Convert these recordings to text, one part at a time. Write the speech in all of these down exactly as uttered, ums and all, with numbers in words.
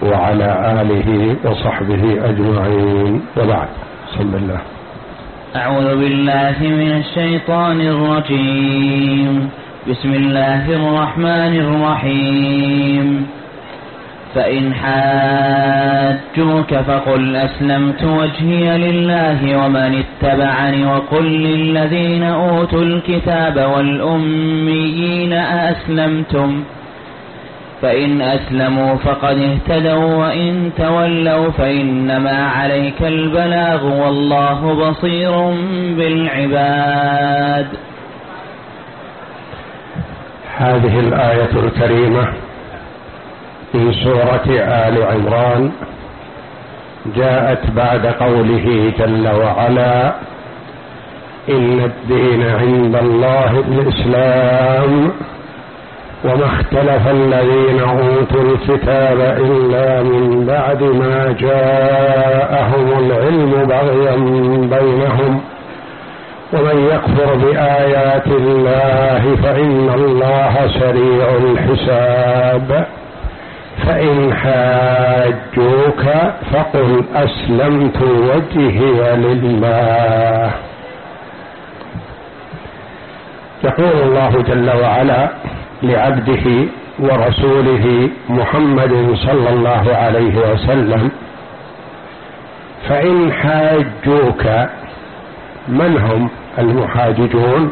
وعلى آله وصحبه أجمعين، وبعد. بسم الله. أعوذ بالله من الشيطان الرجيم. بسم الله الرحمن الرحيم. فإن حاجوك فقل أسلمت وجهي لله ومن اتبعني وقل للذين أوتوا الكتاب والأميين أأسلمتم فإن أسلموا فقد اهتدوا وإن تولوا فإنما عليك البلاغ والله بصير بالعباد. هذه الآية الكريمة في سورة آل عمران جاءت بعد قوله جل وعلا: إن الدين عند الله الإسلام وما اختلف الذين أوتوا الكتاب إلا من بعد ما جاءهم العلم بغيا بينهم ومن يكفر بآيات الله فإن الله سريع الحساب. فإن حاجوك فقل أسلمت وجهي لله. يقول الله جل وعلا لعبده ورسوله محمد صلى الله عليه وسلم: فإن حاجوك. من هم المحاججون؟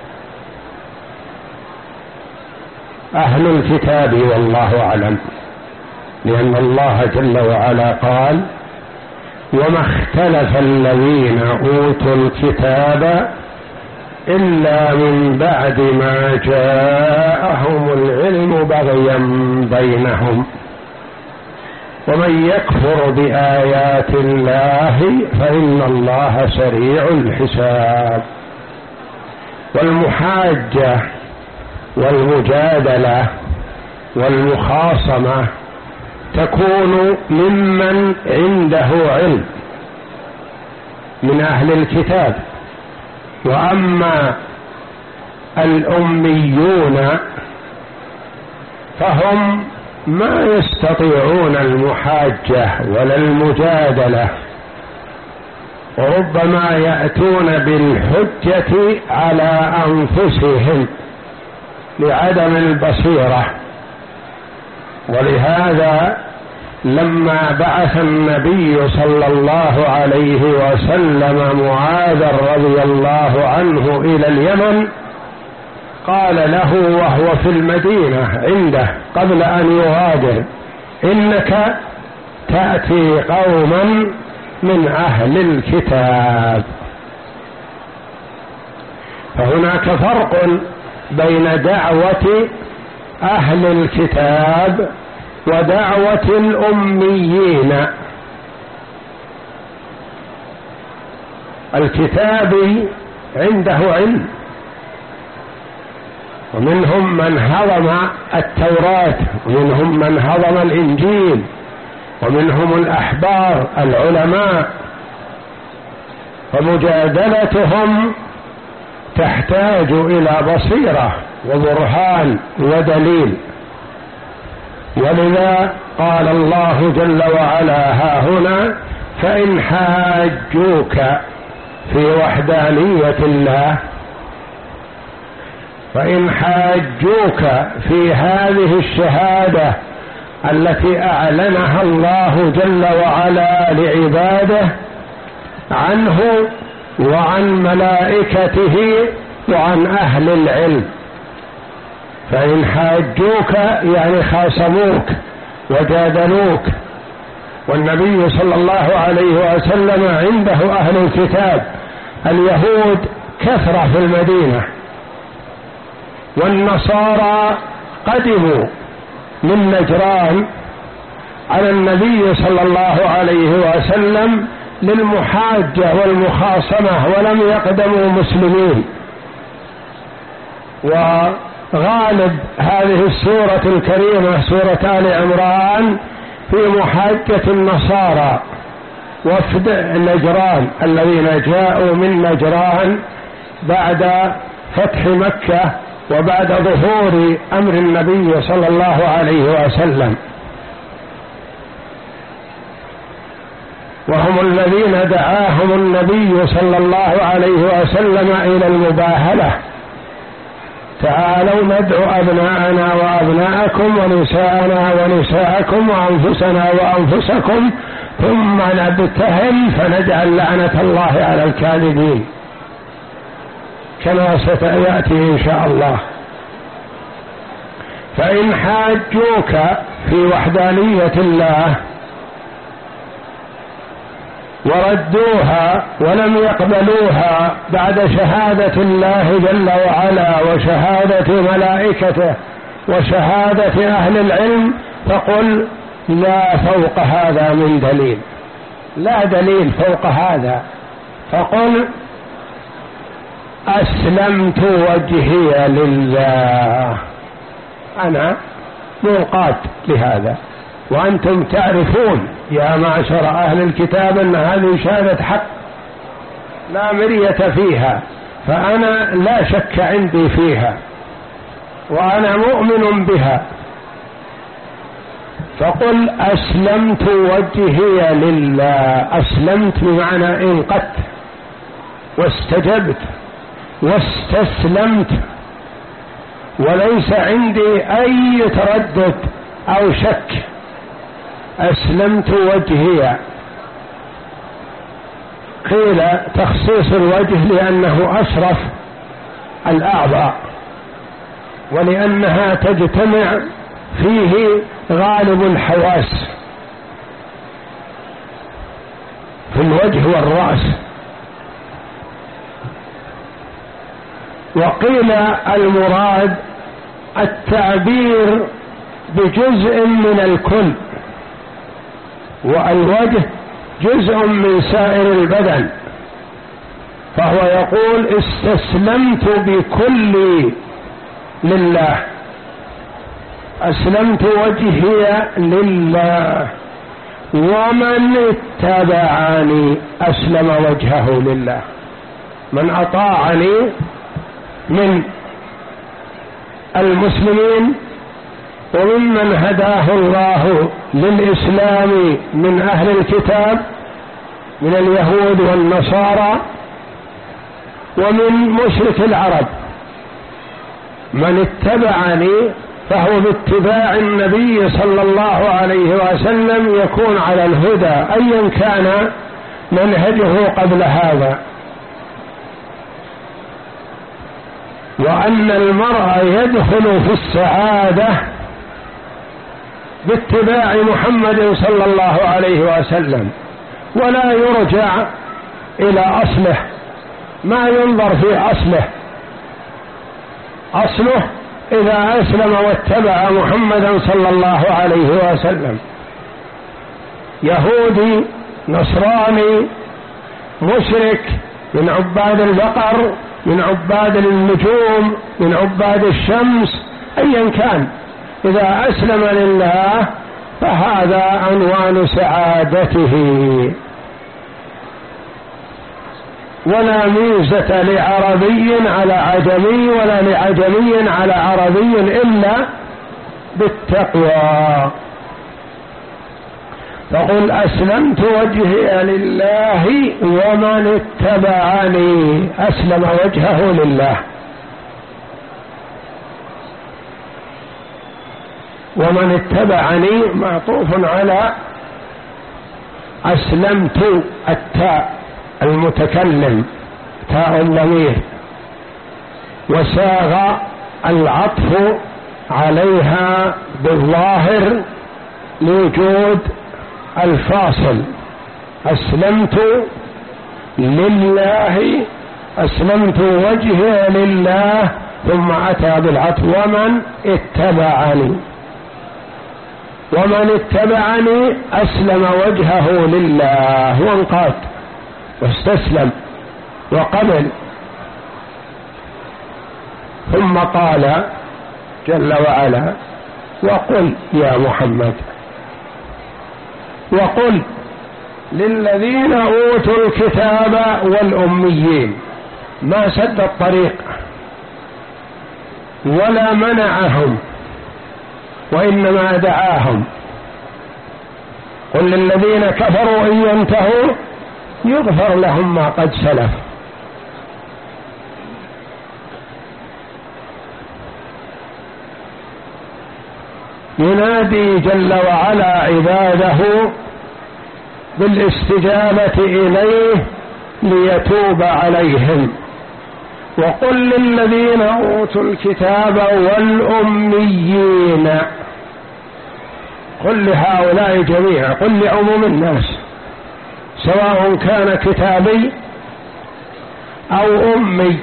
أهل الكتاب والله أعلم، لأن الله جل وعلا قال: وما اختلف الذين أوتوا الكتاب إلا من بعد ما جاءهم العلم بغيا بينهم ومن يكفر بآيات الله فإن الله سريع الحساب. والمحاجة والمجادلة والمخاصمة تكون ممن عنده علم من أهل الكتاب، وأما الأميون فهم ما يستطيعون المحاجة ولا المجادلة، وربما يأتون بالحجة على أنفسهم لعدم البصيرة. ولهذا لما بعث النبي صلى الله عليه وسلم معاذ رضي الله عنه إلى اليمن قال له وهو في المدينة عنده قبل أن يغادر: إنك تأتي قوما من أهل الكتاب. فهناك فرق بين دعوة أهل الكتاب ودعوة الأميين. الكتابي عنده علم، ومنهم من هضم التوراة، ومنهم من هضم الإنجيل، ومنهم الأحبار العلماء، فمجادلتهم تحتاج إلى بصيرة وبرهان ودليل. ولذا قال الله جل وعلا ها هنا: فإن حاجوك في وحدانية الله، فإن حاجوك في هذه الشهادة التي أعلنها الله جل وعلا لعباده عنه وعن ملائكته وعن أهل العلم. فإن حاجوك يعني خاصموك وجادلوك، والنبي صلى الله عليه وسلم عنده أهل الكتاب. اليهود كثرة في المدينة، والنصارى قدموا من نجران على النبي صلى الله عليه وسلم للمحاجة والمخاصمة، ولم يقدموا مسلمين. وغالب هذه السورة الكريمة سورة آل عمران في محاجة النصارى وفد نجران الذين جاءوا من نجران بعد فتح مكة وبعد ظهور أمر النبي صلى الله عليه وسلم. وهم الذين دعاهم النبي صلى الله عليه وسلم إلى المباهلة. تعالوا ندعو أبناءنا وأبناءكم ونساءنا ونساءكم وأنفسنا وأنفسكم ثم نبتهل فنجعل لعنة الله على الكاذبين، كما سيأتي إن شاء الله. فإن حاجوك في وحدانية الله وردوها ولم يقبلوها بعد شهادة الله جل وعلا وشهادة ملائكته وشهادة أهل العلم، فقل لا فوق هذا من دليل، لا دليل فوق هذا، فقل أسلمت وجهي لله، أنا منقاد لهذا. وأنتم تعرفون يا معشر أهل الكتاب أن هذه شهادة حق لا مرية فيها، فأنا لا شك عندي فيها وأنا مؤمن بها، فقل أسلمت وجهي لله. أسلمت بمعنى انقدت واستجبت واستسلمت، وليس عندي أي تردد أو شك. أسلمت وجهي، قيل تخصيص الوجه لأنه أشرف الأعضاء ولأنها تجتمع فيه غالب الحواس في الوجه والرأس. وقيل المراد التعبير بجزء من الكل، والوجه جزء من سائر البدن، فهو يقول استسلمت بكلي لله، أسلمت وجهي لله، ومن اتبعني أسلم وجهه لله. من أطاعني من المسلمين وممن هداه الله للإسلام من أهل الكتاب من اليهود والنصارى ومن مشرك العرب، من اتبعني فهو باتباع النبي صلى الله عليه وسلم يكون على الهدى أيا كان منهجه قبل هذا. وأن المرء يدخل في السعادة باتباع محمد صلى الله عليه وسلم، ولا يرجع إلى أصله، ما ينظر في أصله، أصله إذا أسلم واتبع محمدا صلى الله عليه وسلم. يهودي، نصراني، مشرك، من عباد البقر، من عباد النجوم، من عباد الشمس، أيا كان، إذا أسلم لله فهذا عنوان سعادته. ولا ميزة لعربي على عجمي ولا لعجمي على عربي إلا بالتقوى. فقل أسلمت وجهي لله ومن اتبعني أسلم وجهه لله. ومن اتبعني معطوف على أسلمت التاء المتكلم تاء الضمير، وساغ العطف عليها بالظاهر لوجود الفاصل. أسلمت لله، أسلمت وجهي لله، ثم أتى بالعطف ومن اتبعني. ومن اتبعني أسلم وجهه لله وانقاد واستسلم وقبل. ثم قال جل وعلا وقل يا محمد، وقل للذين أوتوا الكتاب والأميين، ما سد الطريق ولا منعهم وإنما دعاهم. قل للذين كفروا إن ينتهوا يغفر لهم ما قد سلف. ينادي جل وعلا عباده بالاستجابة إليه ليتوب عليهم. وقل للذين أوتوا الكتاب والأميين، قل لهؤلاء جميعا، قل لعموم الناس سواء كان كتابي أو أمي.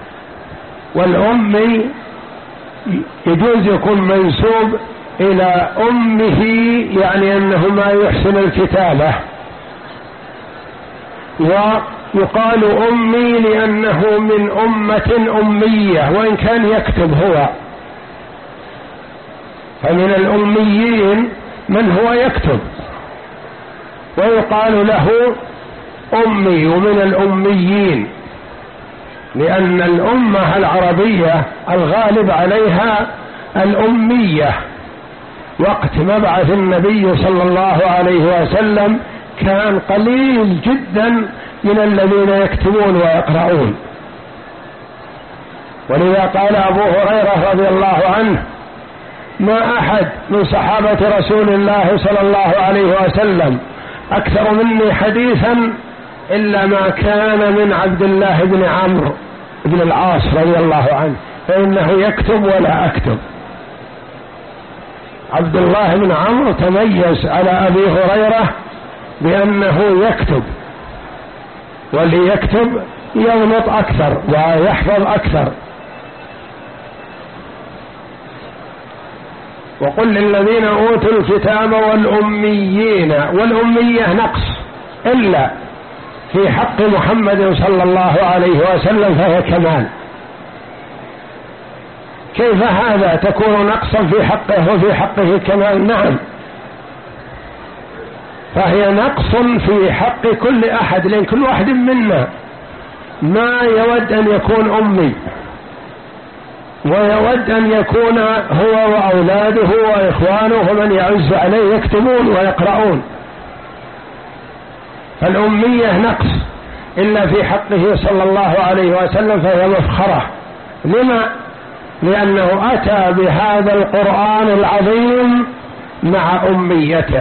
والأمي يجوز يكون منسوب إلى أمه، يعني أنه ما يحسن الكتابة، ويقال أمي لأنه من أمة أمية وإن كان يكتب هو، فمن الأميين من هو يكتب، ويقال له أمي. ومن الأميين لأن الأمة العربية الغالب عليها الأمية. وقت مبعث النبي صلى الله عليه وسلم كان قليل جدا من الذين يكتبون ويقرؤون، ولذا قال أبو هريرة رضي الله عنه: ما أحد من صحابة رسول الله صلى الله عليه وسلم أكثر مني حديثا إلا ما كان من عبد الله بن عمرو بن العاص رضي الله عنه، فإنه يكتب ولا أكتب. عبد الله بن عمرو تميز على أبي هريرة بأنه يكتب، واللي يكتب يغلط أكثر ويحفظ أكثر. وقل للذين أوتوا الكتاب والأميين، والأمية نقص إلا في حق محمد صلى الله عليه وسلم فهي كمال. كيف هذا تكون نقصا في حقه وفي حقه كمال؟ نعم، فهي نقص في حق كل أحد، لأن كل واحد منا ما يود أن يكون أمي، ويود أن يكون هو وأولاده وإخوانه ومن يعز عليه يكتبون ويقرؤون. فالأمية نقص إلا في حقه صلى الله عليه وسلم فهي مفخرة. لما؟ لأنه أتى بهذا القرآن العظيم مع أميته،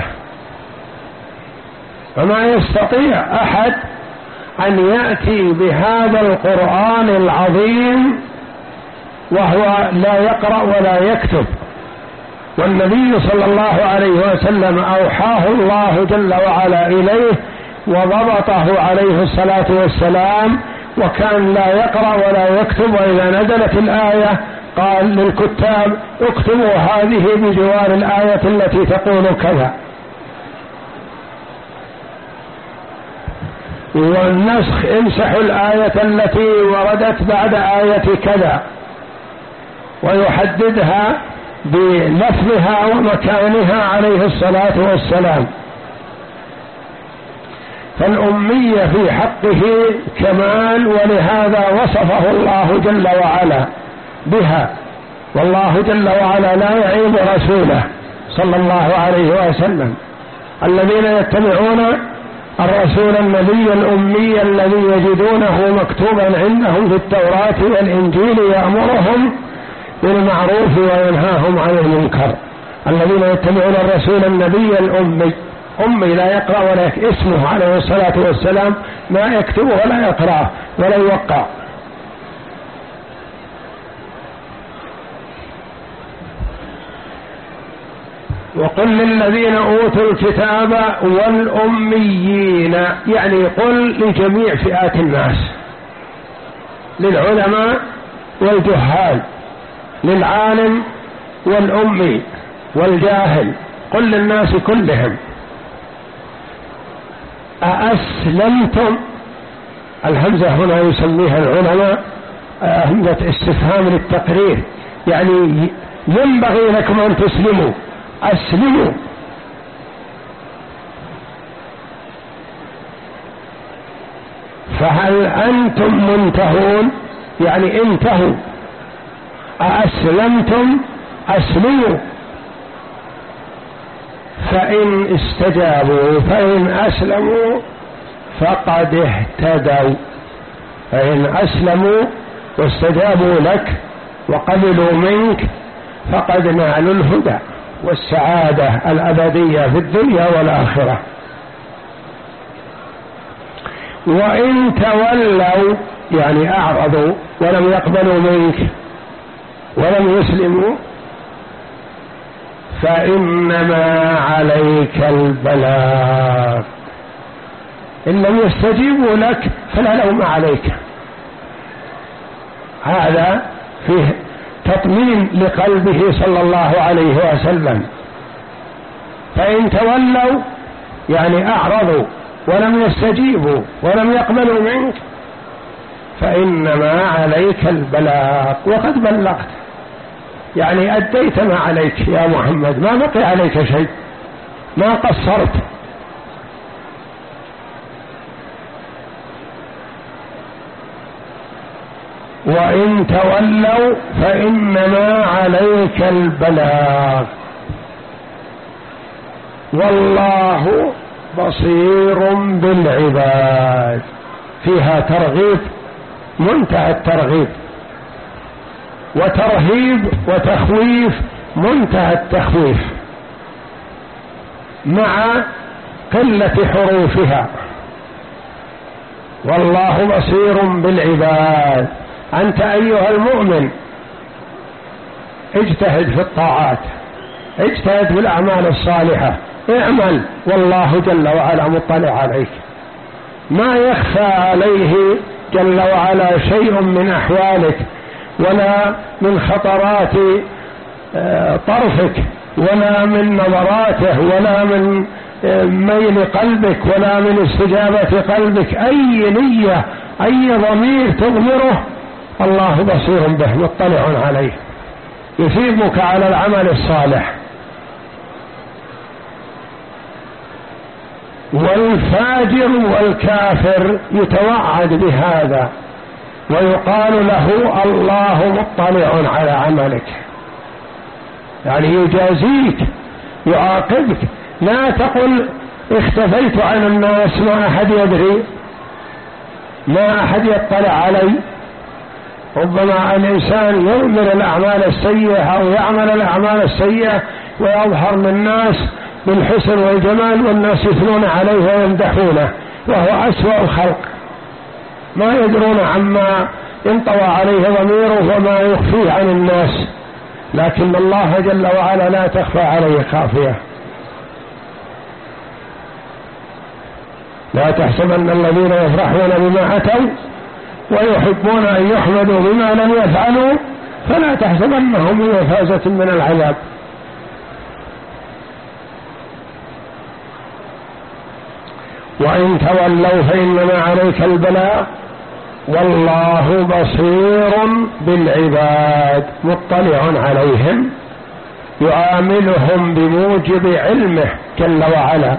فما يستطيع أحد أن يأتي بهذا القرآن العظيم وهو لا يقرأ ولا يكتب. والنبي صلى الله عليه وسلم أوحاه الله جل وعلا إليه وضبطه عليه الصلاة والسلام، وكان لا يقرأ ولا يكتب. وإذا نزلت الآية قال للكتاب: اكتبوا هذه بجوار الآية التي تقول كذا. والنسخ: امسحوا الآية التي وردت بعد آية كذا، ويحددها بلفظها ومكانها عليه الصلاة والسلام. فالأمية في حقه كمال، ولهذا وصفه الله جل وعلا بها. والله جل وعلا لا يعيب رسوله صلى الله عليه وسلم. الذين يتبعون الرسول النبي الأمي الذي يجدونه مكتوبا عندهم في التوراة والإنجيل يأمرهم بالمعروف وينهاهم عن المنكر. الذين يتبعون الرسول النبي الأمي، أمي لا يقرأ ولا يكتب، اسمه عليه الصلاة والسلام ما يكتبه ولا يقرأه ولا يوقع. وقل للذين أوتوا الكتاب والأميين، يعني قل لجميع فئات الناس، للعلماء والجهال، للعالم والأمي والجاهل، قل للناس كلهم: أأسلمتم؟ الهمزة هنا يسميها العلماء همزة استفهام للتقرير، يعني ينبغي لكم أن تسلموا، أسلموا. فهل أنتم منتهون؟ يعني انتهوا. أأسلمتم؟ أسلموا. فإن استجابوا فإن أسلموا فقد اهتدوا، فإن أسلموا واستجابوا لك وقبلوا منك فقد نالوا الهدى والسعادة الأبدية في الدنيا والآخرة. وإن تولوا يعني أعرضوا ولم يقبلوا منك ولم يسلموا فإنما عليك البلاغ، إن لم يستجيبوا لك فلا لوم عليك. هذا فيه تطمين لقلبه صلى الله عليه وسلم. فإن تولوا يعني أعرضوا ولم يستجيبوا ولم يقبلوا منك فإنما عليك البلاغ وقد بلغت، يعني أديت ما عليك يا محمد، ما بقي عليك شيء، ما قصرت. وإن تولوا فإنما عليك البلاغ والله بصير بالعباد. فيها ترغيب منتهى الترغيب، وترهيب وتخويف منتهى التخويف مع قلة حروفها. والله بصير بالعباد. أنت أيها المؤمن اجتهد في الطاعات، اجتهد في الأعمال الصالحة، اعمل والله جل وعلا مطلع عليك، ما يخفى عليه جل وعلا شيء من أحوالك ولا من خطرات طرفك ولا من نظراته ولا من ميل قلبك ولا من استجابة قلبك. أي نية أي ضمير تضمره الله بصير به مطلع عليه، يثيبك على العمل الصالح. والفاجر والكافر يتوعد بهذا ويقال له الله مطلع على عملك، يعني يجازيك يعاقبك. لا تقل اختفيت عن الناس ما أحد يدري ما أحد يطلع علي. ربما الإنسان يؤمر الأعمال السيئة أو يعمل الأعمال السيئة ويظهر للناس بالحسن والجمال والناس يثنون عليه ويمدحونه وهو أسوأ الخلق، ما يدرون عما انطوى عليه ضميره وما يخفيه عن الناس. لكن الله جل وعلا لا تخفى عليه خافية. لا تحسبن الذين يفرحون بما أتوا ويحبون أن يحمدوا بما لم يفعلوا فلا تحسبنهم بمفازة من العذاب. وإن تولوا فإنما عليك البلاغ والله بصير بالعباد مطلع عليهم، يعاملهم بموجب علمه جل وعلا،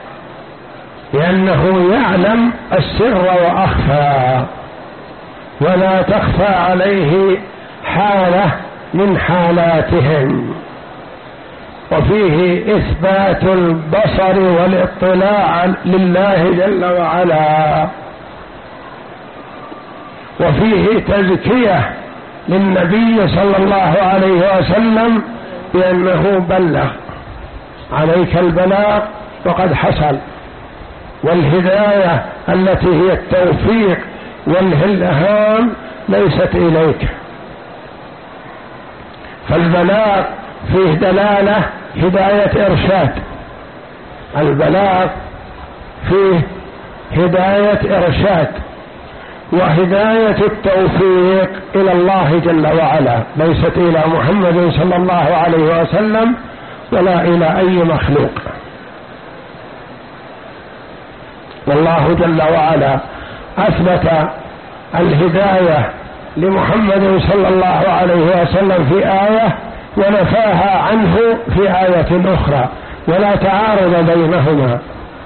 لأنه يعلم السر وأخفى ولا تخفى عليه حالة من حالاتهم. وفيه إثبات البصر والاطلاع لله جل وعلا، وفيه تزكية للنبي صلى الله عليه وسلم بأنه بلغ، عليك البلاغ وقد حصل، والهداية التي هي التوفيق والإلهام ليست إليك. فالبلاغ فيه دلالة هداية إرشاد، البلاغ فيه هداية إرشاد وهداية التوفيق إلى الله جل وعلا، ليست إلى محمد صلى الله عليه وسلم ولا إلى أي مخلوق. والله جل وعلا أثبت الهداية لمحمد صلى الله عليه وسلم في آية ونفاها عنه في آية أخرى، ولا تعارض بينهما.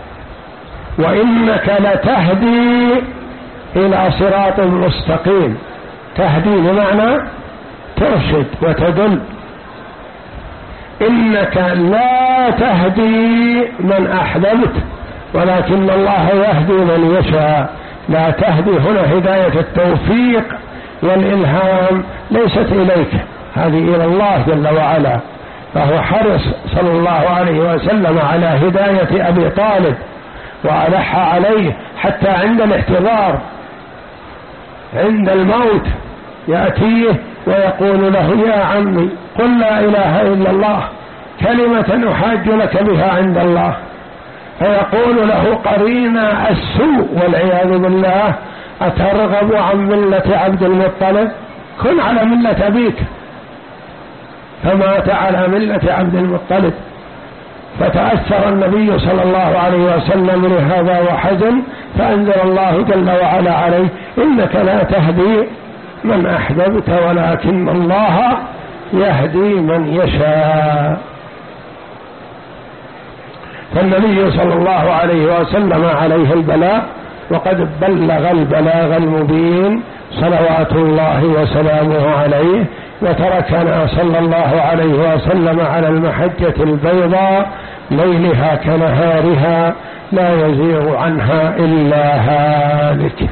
وإنك لتهدي إلى صراط مستقيم، تهدي بمعنى ترشد وتدل. إنك لا تهدي من أحببت ولكن الله يهدي من يشاء. لا تهدي هنا هداية التوفيق والإلهام ليست إليك، هذه إلى الله جل وعلا. فهو حرص صلى الله عليه وسلم على هداية أبي طالب وألح عليه حتى عند الاحتضار، عند الموت يأتيه ويقول له يا عمي قل لا إله إلا الله كلمة أحاج لك بها عند الله، فيقول له قرين السوء والعياذ بالله أترغب عن ملة عبد المطلب؟ كن على ملة أبيك، فمات على ملة عبد المطلب. فتأثر النبي صلى الله عليه وسلم لهذا وحزن، فأنزل الله جل وعلا عليه إنك لا تهدي من أحببت ولكن الله يهدي من يشاء. فالنبي صلى الله عليه وسلم عليه البلاغ، وقد بلغ البلاغ المبين صلوات الله وسلامه عليه، وتركنا صلى الله عليه وسلم على المحجة البيضاء ليلها كنهارها لا يزيغ عنها إلا هالك.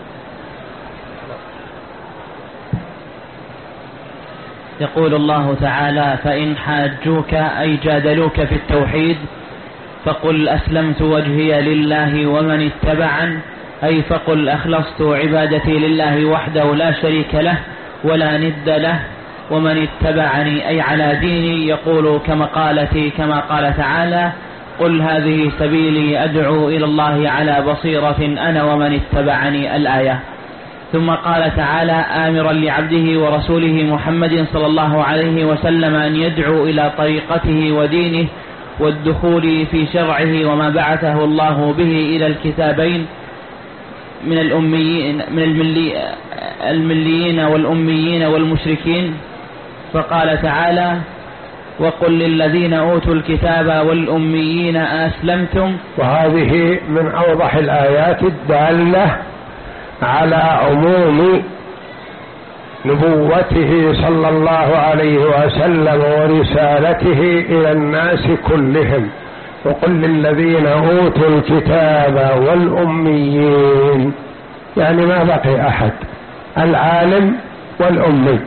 يقول الله تعالى: فإن حاجوك أي جادلوك في التوحيد فقل أسلمت وجهي لله ومن اتبعن، أي فقل أخلصت عبادتي لله وحده لا شريك له ولا ند له، ومن اتبعني أي على ديني يقول كمقالتي كما قال تعالى: قل هذه سبيلي أدعو إلى الله على بصيرة أنا ومن اتبعني الآية. ثم قال تعالى آمرا لعبده ورسوله محمد صلى الله عليه وسلم أن يدعو إلى طريقته ودينه والدخول في شرعه وما بعثه الله به إلى الكتابين من الأميين من الملي المليين والأميين والمشركين. فقال تعالى: وقل للذين أوتوا الكتاب والأميين أسلمتم. وهذه من أوضح الآيات الدالة على عموم نبوته صلى الله عليه وسلم ورسالته إلى الناس كلهم. وقل للذين أوتوا الكتاب والأميين، يعني ما بقي أحد، العالم والأمي.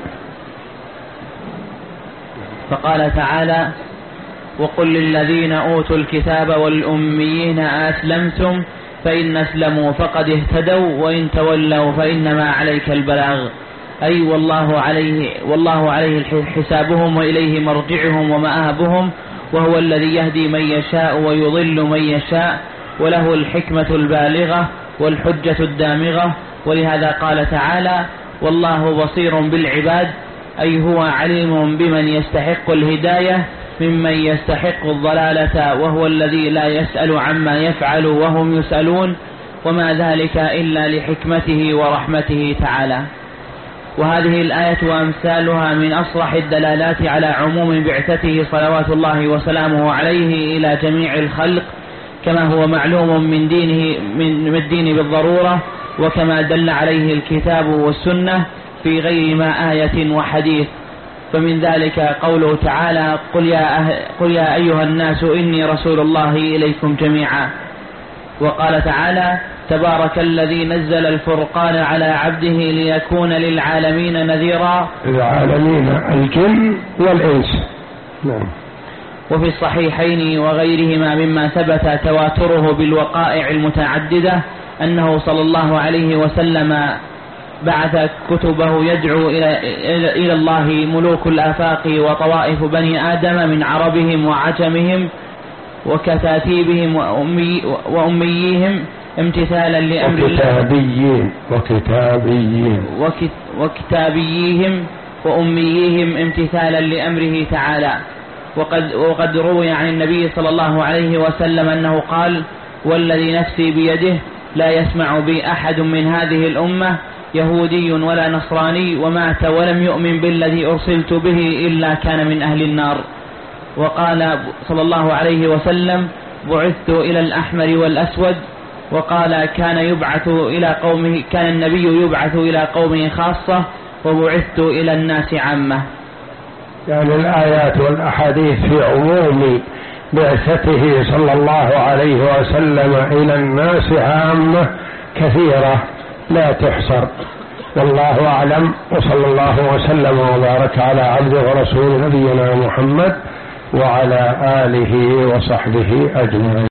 فقال تعالى: وقل للذين أوتوا الكتاب والأميين أسلمتم فإن أسلموا فقد اهتدوا وإن تولوا فإنما عليك البلاغ، أي والله عليه, والله عليه حسابهم وإليه مرجعهم ومآبهم، وهو الذي يهدي من يشاء ويضل من يشاء، وله الحكمة البالغة والحجة الدامغة. ولهذا قال تعالى: والله بصير بالعباد، أي هو عليم بمن يستحق الهداية ممن يستحق الضلالة، وهو الذي لا يسأل عما يفعل وهم يسألون، وما ذلك إلا لحكمته ورحمته تعالى. وهذه الآية وأمثالها من أصرح الدلالات على عموم بعثته صلوات الله وسلامه عليه إلى جميع الخلق، كما هو معلوم من دينه من الدين بالضرورة، وكما دل عليه الكتاب والسنة في غير ما آية وحديث. فمن ذلك قوله تعالى: قل يا, أه... قل يا أيها الناس إني رسول الله إليكم جميعا. وقال تعالى: تبارك الذي نزل الفرقان على عبده ليكون للعالمين نذيرا. العالمين الجن والإنس. نعم. وفي الصحيحين وغيرهما مما ثبت تواتره بالوقائع المتعددة أنه صلى الله عليه وسلم بعث كتبه يدعو إلى, إلى الله ملوك الآفاق وطوائف بني آدم من عربهم وعجمهم وكتاتيبهم وأمي وأميهم امتثالا لأمر وكتابيين وكتابيين وكتابيهم وأميهم امتثالا لأمره تعالى. وقد, وقد روي عن النبي صلى الله عليه وسلم أنه قال: والذي نفسي بيده لا يسمع بي أحد من هذه الأمة يهودي ولا نصراني ومات ولم يؤمن بالذي أرسلت به إلا كان من أهل النار. وقال صلى الله عليه وسلم: بعثت إلى الأحمر والأسود. وقال: كان يبعث إلى قومه كان النبي يبعث إلى قومه خاصة وبعثت إلى الناس عامة. يعني الآيات والأحاديث في عموم بعثته صلى الله عليه وسلم إلى الناس عامة كثيرة لا تحصر. والله أعلم، وصلى الله وسلم وبارك على عبده ورسول نبينا محمد وعلى آله وصحبه أجمعين.